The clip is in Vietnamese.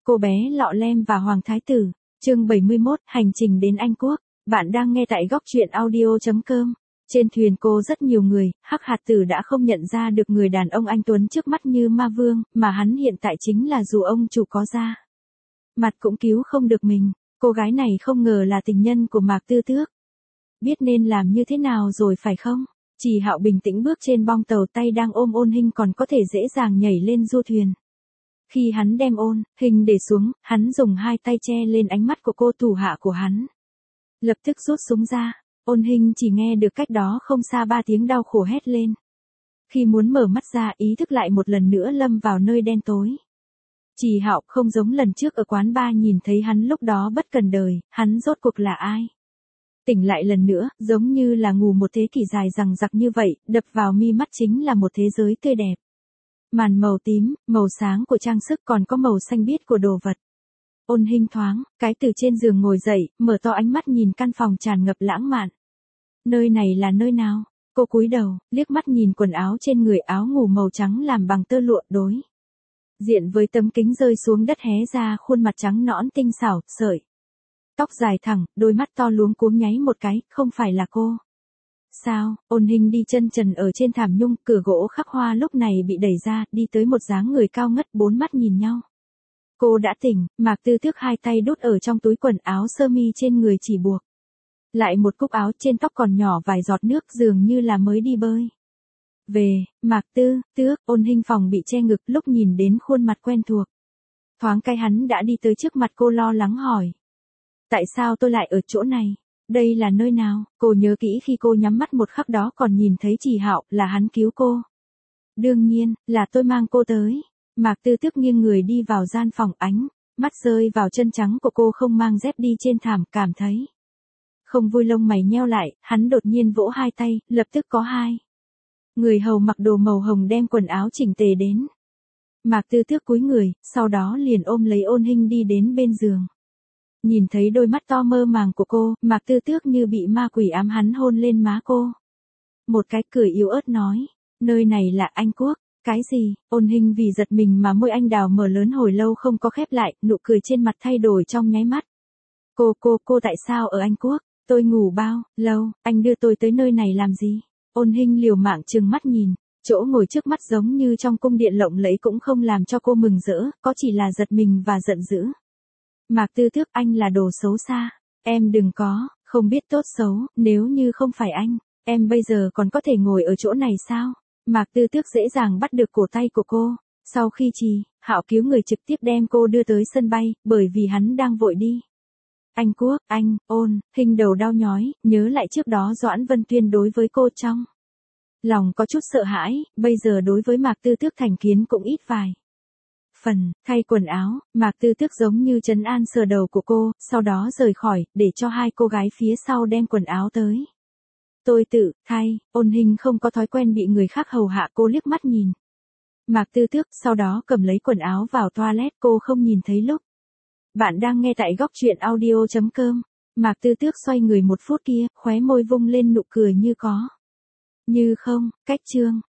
Cô bé lọ lem và Hoàng Thái Tử, chương 71, hành trình đến Anh Quốc. Bạn đang nghe tại góc truyện audio.com. Trên thuyền cô rất nhiều người, Hắc Hạt Tử đã không nhận ra được người đàn ông anh tuấn trước mắt như ma vương, mà hắn hiện tại chính là dù ông chủ có ra mặt cũng cứu không được mình. Cô gái này không ngờ là tình nhân của Mạc Tư Tước. Biết nên làm như thế nào rồi phải không? Trì Hạo bình tĩnh bước trên bong tàu, tay đang ôm Ôn Hinh còn có thể dễ dàng nhảy lên du thuyền. Khi hắn đem Ôn Hinh để xuống, hắn dùng hai tay che lên ánh mắt của cô thủ hạ của hắn. Lập tức rút súng ra, Ôn Hinh chỉ nghe được cách đó không xa 3 tiếng đau khổ hét lên. Khi muốn mở mắt ra, ý thức lại một lần nữa lâm vào nơi đen tối. Trì Hạo không giống lần trước ở quán bar nhìn thấy hắn lúc đó bất cần đời, hắn rốt cuộc là ai? Tỉnh lại lần nữa, giống như là ngủ một thế kỷ dài dằng dặc như vậy, đập vào mi mắt chính là một thế giới tươi đẹp. Màn màu tím, màu sáng của trang sức, còn có màu xanh biếc của đồ vật. Ôn Hinh thoáng cái từ trên giường ngồi dậy, mở to ánh mắt nhìn căn phòng tràn ngập lãng mạn. Nơi này là nơi nào? Cô cúi đầu, liếc mắt nhìn quần áo trên người, áo ngủ màu trắng làm bằng tơ lụa đối diện với tấm kính rơi xuống đất hé ra khuôn mặt trắng nõn tinh xảo, sợi tóc dài thẳng, đôi mắt to luống cuống nháy một cái, không phải là cô. Sao? Ôn Hinh đi chân trần ở trên thảm nhung, cửa gỗ khắc hoa lúc này bị đẩy ra, đi tới một dáng người cao ngất, 4 mắt nhìn nhau. Cô đã tỉnh, Mạc Tư Tước hai tay đút ở trong túi quần áo sơ mi trên người chỉ buộc lại một cúc áo, trên tóc còn nhỏ vài giọt nước, dường như là mới đi bơi về. Mạc Tư Tước, Ôn Hinh phòng bị che ngực lúc nhìn đến khuôn mặt quen thuộc. Thoáng cái hắn đã đi tới trước mặt cô, lo lắng hỏi. Tại sao tôi lại ở chỗ này? Đây là nơi nào? Cô nhớ kỹ khi cô nhắm mắt một khắc đó còn nhìn thấy Trì Hạo, là hắn cứu cô. Đương nhiên, là tôi mang cô tới. Mạc Tư Tước nghiêng người đi vào gian phòng, ánh mắt rơi vào chân trắng của cô không mang dép đi trên thảm, cảm thấy không vui, lông mày nheo lại, hắn đột nhiên vỗ hai tay, lập tức có hai người hầu mặc đồ màu hồng đem quần áo chỉnh tề đến. Mạc Tư Tước cúi người, sau đó liền ôm lấy Ôn Hinh đi đến bên giường. Nhìn thấy đôi mắt to mơ màng của cô, Mạc Tư Tước như bị ma quỷ ám, hắn hôn lên má cô. Một cái, cười yếu ớt nói, nơi này là Anh Quốc. Cái gì? Ôn Hinh vì giật mình mà môi anh đào mở lớn hồi lâu không có khép lại, nụ cười trên mặt thay đổi trong nháy mắt. Cô tại sao ở Anh Quốc? Tôi ngủ bao lâu, anh đưa tôi tới nơi này làm gì? Ôn Hinh liều mạng trừng mắt nhìn, chỗ ngồi trước mắt giống như trong cung điện lộng lẫy cũng không làm cho cô mừng rỡ, có chỉ là giật mình và giận dữ. Mạc Tư Tước, anh là đồ xấu xa. Em đừng có, không biết tốt xấu, nếu như không phải anh, em bây giờ còn có thể ngồi ở chỗ này sao? Mạc Tư Tước dễ dàng bắt được cổ tay của cô. Sau khi Trì Hạo cứu người trực tiếp đem cô đưa tới sân bay, bởi vì hắn đang vội đi Anh Quốc. Ôn Hinh đầu đau nhói, nhớ lại trước đó Doãn Vân Tuyên đối với cô trong lòng có chút sợ hãi, bây giờ đối với Mạc Tư Tước thành kiến cũng ít vài phần. Thay quần áo, Mạc Tư Tước giống như trấn an sờ đầu của cô, sau đó rời khỏi, để cho hai cô gái phía sau đem quần áo tới. Tôi tự thay. Ôn Hinh không có thói quen bị người khác hầu hạ, cô liếc mắt nhìn Mạc Tư Tước, sau đó cầm lấy quần áo vào toilet. Cô không nhìn thấy lúc. Bạn đang nghe tại góc truyện audio.com. Mạc Tư Tước xoay người 1 phút kia, khóe môi vung lên nụ cười như có như không. Cách chương